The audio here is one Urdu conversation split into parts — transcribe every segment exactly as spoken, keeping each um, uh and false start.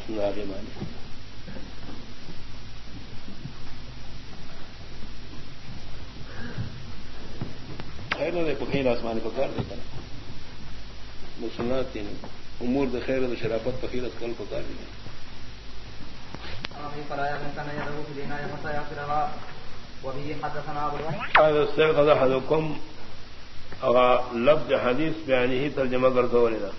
آگے مانے خیر دے پخیر آسمان پکار دے کر مسلمات تین امور د خیر د شرافت پخیر اس کل پکار دے هذا السيد أحدكم لفظ حدیث بیانی ہی ترجمہ کرتا ہونا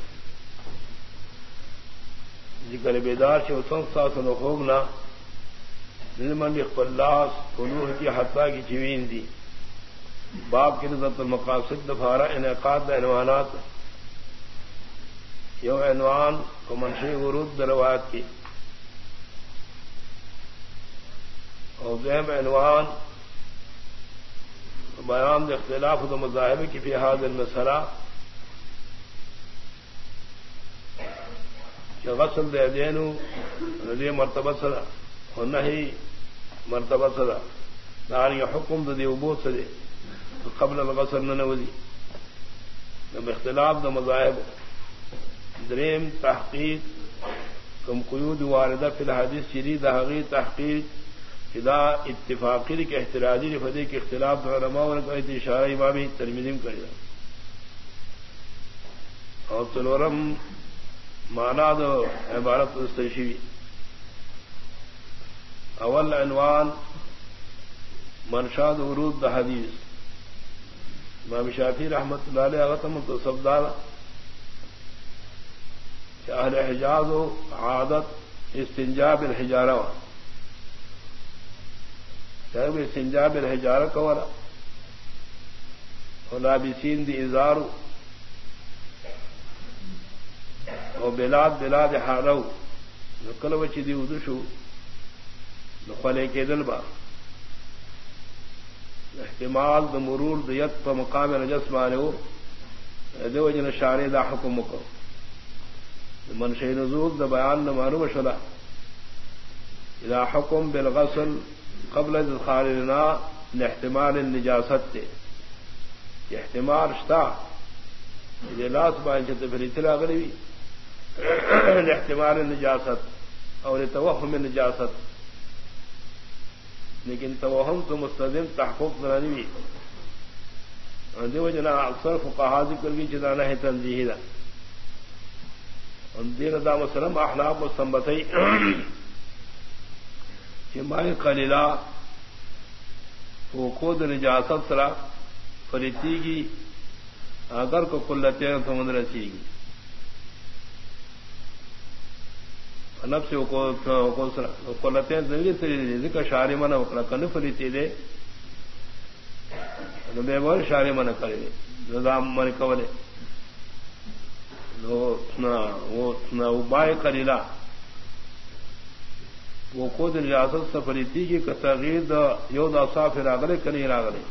ذکر بیدار سے اتن ساس خوبنا دلمن اخلاص فنوح کی حتیٰ کی چوین دی باب کی نظر المقاصد دفارہ انعقاد عنوانات یو عنوان کو منشی ورود روایت کی اور ذہم عنوان بیان دے اختلاف دو مذاہب کی فی هذا المسئلہ کہ غسل دے دینو رضی مرتبہ صدا اور نہیں مرتبہ صدا دار یہ حکم دے عبود سے قبل الغسل ننوزی نب اختلاف دو مذاہب دریم تحقیق کم قیود واردہ فی الحدیث شرید حقی تحقیق دا اتفاقی کے احتراجی فدی کے اختلاف علماء اور کہتے اشارہ امامی ترمیدیم کرے اور سلورم مانا دو عبارت استشیوی اول عنوان منشاد ورود دا حدیث امام شافعی رحمت اللہ علیہ اغتم تصفدار کہ اہل حجاز و عادت استنجاب الحجارہ چاہے استنجاب الحجارہ کورا اور لابسین دی ازارو اور بلاد بلاد حارو نقل وچی دی ادشو نقلے کے دلبا احتمال د مرور دیت پا مقام نجس مانو دو جن شارع دا حکم کو منشئی نزول دا بیان نمانو شلا اذا حکم بالغسل قبل ادخال الاناء احتمال النجاست تے احتمال شتا یہ لاس بائن چھتے پھر اطلاع غریبی احتمال النجاست اور توہم النجاست لیکن توہم تو مستدم تحقق درانوی دیو جنا اکثر فقہا ذکر کی چدانہ ہے تنزیہی دا دین دا مسلم احناف مستنبتی کہ مائے قلیلہ وہ خود نجاست سرا فریتی گی اگر کو قلتیں تو من رسی گی نب سے قلتیں ذکر شاری من اکڑا کن فریتی دے بے بول شاری من کرے نظام من کولے وہ بائے قلیلہ وہ خود ریاست سفری تھی کہ تغیر دا یو دا صاف راغلے کنی راغلے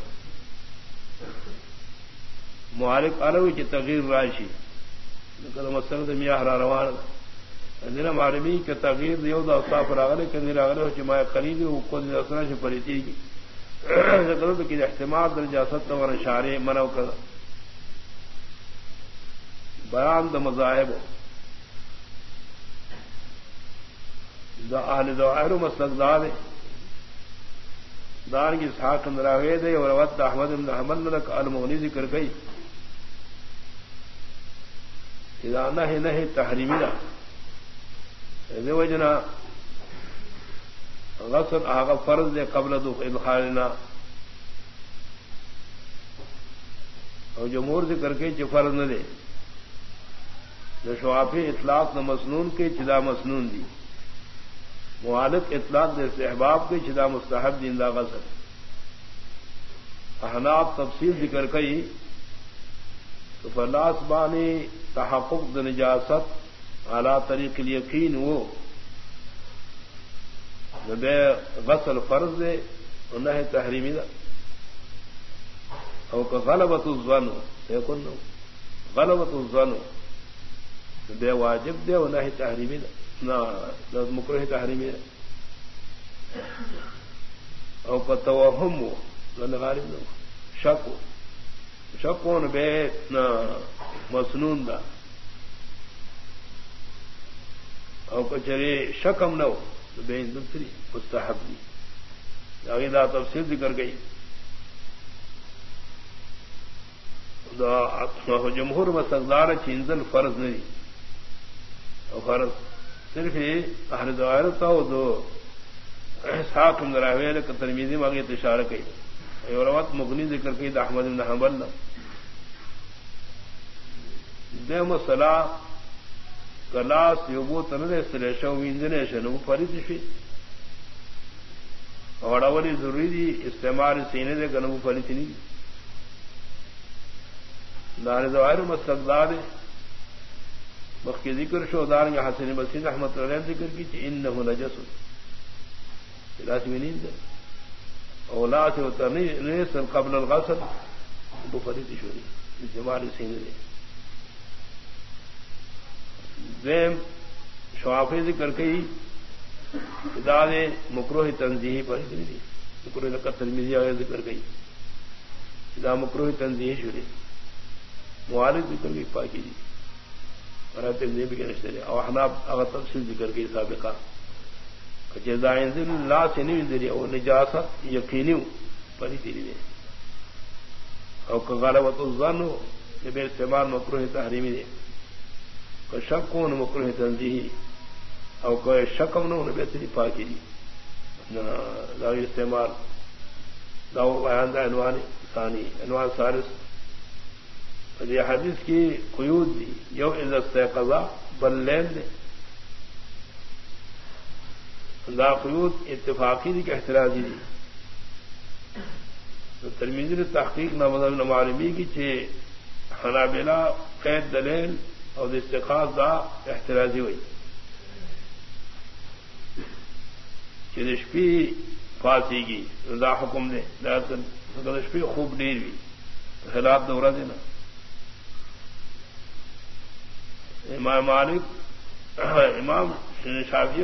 معالک علوی کی تغیر رائشی لیکن مسلم میاں ہرا روان دن معلومی کہ تغیر یو دا صاف راغلے کنی راغلے ہو چمائے قریبی وہ خود ریاست سفری تھی کہ احتمال در ریاست ور اشارے منو کر بیان دا مذاہب دا اہل ظاہر مسلک دار دار کی اسحاق اندراوے دے اور وقت احمد بن حنبل لک المغنی ذکر گئی اذا نہ نہیں تحریمی نہ دے وجنا غسل آغا فرض دے قبل دو ادخالنا اور جمہور ذکر کے چ فرض نہ دے جو شوافی اطلاق نہ مسنون کے چدا مسنون دی معالق اطلاق دے استحباب کے چدا مستحب دین دا غسل احناف تفصیل ذکر کئی تو فلاس بانی تحقق د نجاست اعلی طریق الیقین وہ بے غسل فرض دے اور نہ تحریمی دا او کہ غلبت الظن یکن غلبت الظن بے واجب دے اور نہ تحریمی دا نہ مکروہ تحریمی دا او کہ توہم نہ غالب نہ شک شکون بے نہ مسنون دا اور کچرے شکم نہ ہو تو بے دوسری مستحب دی عقیدہ تفصیل ذکر گئی. جمہور مسقدار چینزل فرض نہیں اور فرض صرف اہل ظاہرتا ہو دو ساکھ دراویل ترمیزی مانگے اشارہ کی اور وقت مغنی ذکر کی احمد بن حنبل دے مسئلہ کلاس یوبو تنرے سلیشو وینجنیشن وہ فرض شی اور اولی ضروری دی استعمال سینے دے کنو فرض نہیں دار ظاہر مستقدار مخی ذکر شو دار حسن مسیح احمد علیہ ذکر کی کہ انه نجس لازم نہیں دے اولا سے اترنی نیسن قبل الغسل وہ فرض شوری استعمال سینے دے. دیم شوافی ذکر کی داد مکروہ تنزیہی پر مکروہ نقد ترمیزی آگے ذکر گئی دا مکروہ تنزیہی شوری معالج ذکر گئی پاکی جی اور تنظیم بھی نشتے رہے اور حناب اگر تفصیل ذکر گئی سابقہ جزائن ذل اللہ سے نہیں ذریعہ وہ نجاست یقینی پری تیری دے اور غالبت الظن ہو کہ بے استعمال مکروہ تحریمی دے کوئی شک کو مکروہ تنزیہی اور کوئی شکم نہ ہونے بہتری پاکی جی داوی استعمال داو بیان دا عنوان ثانی عنوان ثالث یہ حدیث کی قیود دی یو عزت قضا بل لین دے دا قیود اتفاقی دی کہ احتراجی دی ترمیزی نے تحقیق نہ مذہب معلومی کی چھے حنابلہ قید دلیل اور استقاض دا احتراجی ہوئی چشپی فاسی کی دا حکم دے دشپی خوب دیر بھی خلاف دورہ دینا. امام مالک امام شافعی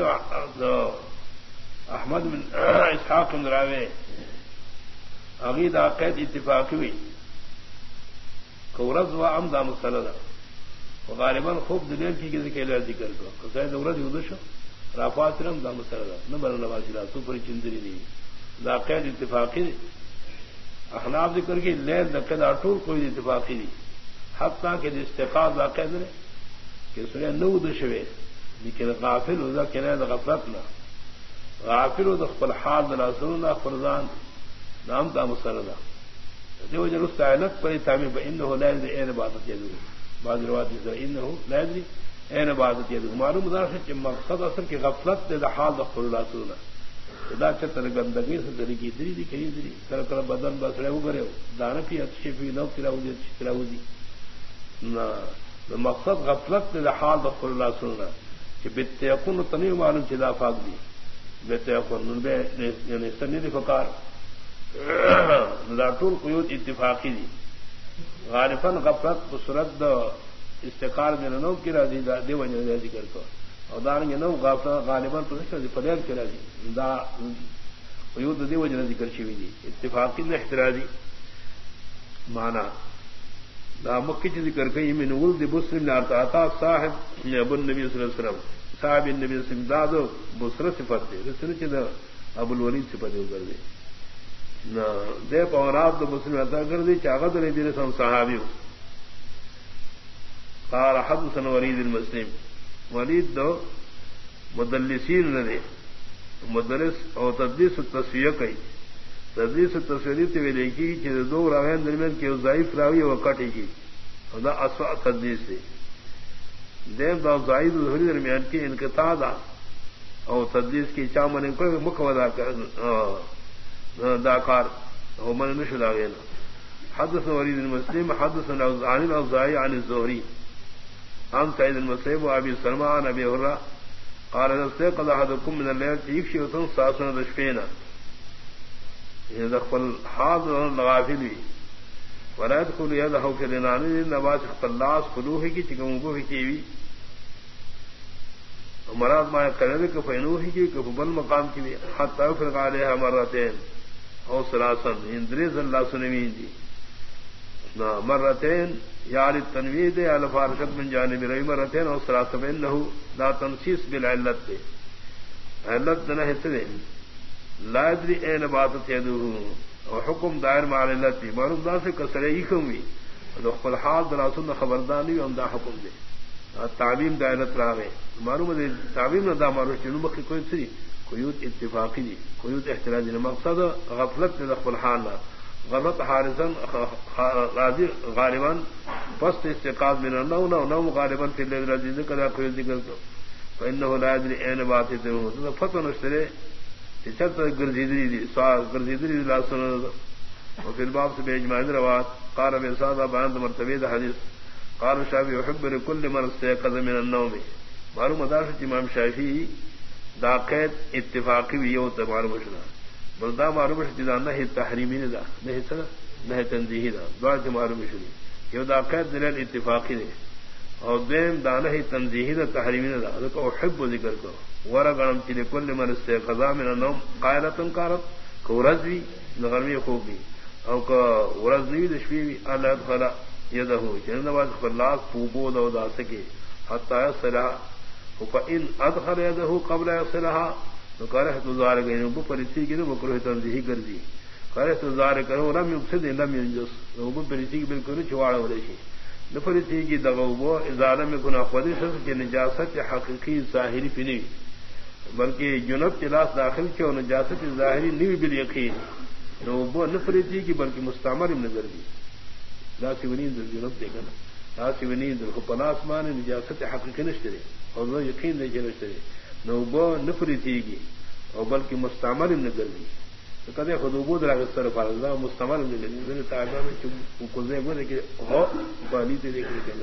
احمد بن اسحاق بن راوے عقید عقید اتفاقی ہوئی کورز و امدا مسلدہ غالباً خوب دلیل کی کسی کے لئے ذکر کو قصائد عورت یودش رافات رم دا مسلدہ نہ بر نوازی سوپر چندری نہیں دا قید اتفاقی احناف ذکر کی لین دقید اٹور کوئی اتفاقی نہیں حتیٰ کہ استقاض واقع دے کہ سنے نو دشوے لیکن غافل ہو دا کہنے دا غفلت نہ غافل ہو دا خپل حال دا ناصرون فرزان نام دا مسردہ دیو جن اس تعلق پر تعمیر با انہو لا یدری این عبادت یدو بعض روایت دیتا انہو لا یدری این عبادت یدو معلوم دارشن کہ مقصد اصل کی غفلت دے دا حال دا خپل ناصرون دا چتر گندگی سے دری کی دری دی کئی دری کر کر بدن بسرے ہو گرے ہو دانا پی اچھی پی نو تراؤ دی اچھی تراؤ دی نا مقصد غفلت نے حال دخل اللہ سننا کہ بیتے یقون تنی معلوم چدا فاق دی بیتے یقون بے یعنی سنی دی فقار ذاتور قیود اتفاقی دی غالفاً غفلت بصورت دا استقار میں نو کی را دی دی وجہ دی ذکر کو اور دارنگے نو غالباً تو ذکر دی فلیل کی را دی دا قیود دی وجہ ذکر شوی دی اتفاقی دی احترازی معنی دا مکی چیز ذکر کئی من ولد بسر بن ارتعطا صاحب ابو النبی صلی اللہ علیہ وسلم صاحب النبی صلی اللہ علیہ وسلم دا بسر صفت دے رسل چیز ابو الولید صفت دے کر دے دے پوراب دا بسر عطا کر دے چاگت نبی صلی اللہ علیہ وسلم صحابی ہو قال حدثنا ولید المسلم ولید دو مدلسین ندے مدلس اور تدلیس التصویہ کئی تدلیس التصویہ تے ویلے کی کہ دو راوین درمیان کے ضعیف راوی و کٹے کی دا اسوا تدلیس سے دیم دا ضعیف ظہری درمیان کی انقطاع دا اور تدلیس کی چامن کو مکودا دا کار او من نشد اگینا حدث ولید المسلم حدث عن الاوزاعي عن الزهري عن سعيد المسيب وابي سلمى عن ابي هريره قال استيقظ احدكم من الليل يكشف ساسنا دشفينا يدخل حاضر الغافل ولا يدخل يده في الانان النبات خلاص فلوه کی چکمگو کی وی مراد ما کرنے کہ فینوه کی کہ بل مقام کی حتى فرق عليها مرتين او ثلاثا اندرز اللہ سنوین دی مرتين يعني التنويد على فارقت من جانب رأي مرتين أو ثلاثة فإنه لا تنسيس بالعلت علت نہ حسن لا يدري أين باتت يده وحكم دائر مع العلت معلوم دا سے کسرے حکم بھی خپل حال دراسن خبرداری ہم دا حکم دے تعلیم دائرت راغے معلوم ہے تعلیم نہ دا معلوم چنو بخی کوئی سری قیود اتفاقی دی قیود احتراجی نے مقصد غفلت نے خپل حال نہ غلط حارثا راضی غالبا پست استقاض من النوم نوم غالبا في الليل الذي ذكر في ذكر فانه لا يدري اين باته فتن اشتري چت گرزیدری دی سوال گرزیدری لا سن وفي الباب سے باجماع روات قال بسادہ بیان مرتبہ حدیث قال الشافعي يحب لكل من استيقظ من النوم معلوم اداش امام شافعی دا قید اتفاقی بھی ہو تو معلوم شنا بلدا معلوم شدہ نہ تحریمی نے دا نہیں سنا نہ تنزیہی دا دعا سے معلوم شدی یہ دا قید دلیل اتفاقی نے اور دیم دا نہ تنزیہی دا تحریمی نے دا کو احب ذکر کو ورغم چلی کل من استيقظ من النوم قائلۃ قالت کورزوی نغرمی خوبی او کو ورزوی دشوی اللہ ادخل یدہ جن نواز خلاص پوبو دو دا سکے حتی یصلها فإن ادخل یدہ قبل یصلها تو کرے تو زار گئے وہ پریتی کی مکروہ تنزیہی کر دی کرے تو زار کرو لم یقصد لم ينجس وہ پریتی کی بالکل چواڑا ہو رہی نہ پریتی کی دغو وہ ازالہ میں گناہ خودی شخص کی نجاست حقیقی ظاہری پنی بلکہ جنب کے لاس داخل کے اور نجاست ظاہری نہیں بالیقین نو وہ نفریتی کی بلکہ مستعمر نظر دی لاسی ونی در جنب دیکھا نا لاسی ونی در کو پناسمان نجاست حقیقی نشترے اور وہ یقین دے نشترے نو وہ نفریتی کی اور بلکہ مستعمر نظر دی تو کدے خدوبو در اگر سر فارضا مستعمر نظر دی میں نے تعالیٰ میں چون کلزے گو دیکھے ہو بالی تے دیکھ رہے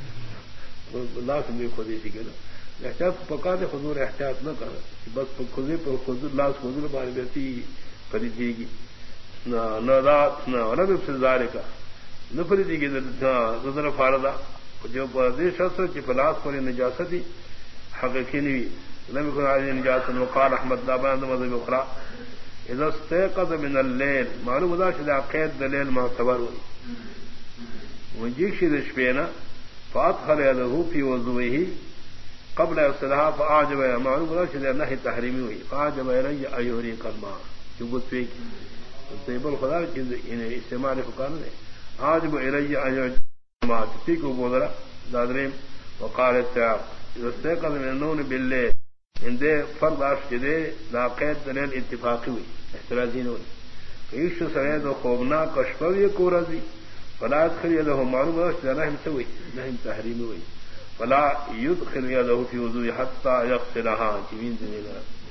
کہ اللہ سے میں خودی تھی کہ احتیاط پکا دے حضور احتیاط نہ کر بس خودی پر حضور لاس حضور بارے بیتی خریدی گی نہ رات نہ رب سے زارے کا نہ خریدی گی نظر فاردا جو دیش اثر کی پلاس پر نجاستی حقیقی نہیں لم يكن عليه نجاسة وقال احمد دابان مذهب اخرى اذا استيقظ من الليل معلوم ذا شدا قید الليل معتبر وجيك شد شبينا فادخل يده في وضوئه قبل يغسلها فاعجب معلوم ذا شدا نهي تحريمي ہوئی فاعجب الي ايهري قلما جبت فيك طيب الخدا ان استعمال فقان نے عاجب الي ايهري ما تفيك وبودرا دادرين وقال الساق اذا استيقظ من النوم بالليل اندے فرض عرش جدے لا قید دلیل اتفاقی ہوئی احتراجی نے ہوئی کئیش سرے دو خوبنا کشپوی کو رضی فلا ادخل یدہو معلوم عرش جدہ نحم سے ہوئی نحم تحریمی ہوئی فلا یدخل یدہو فی وضوی حتی یغسلہا جمین دنینا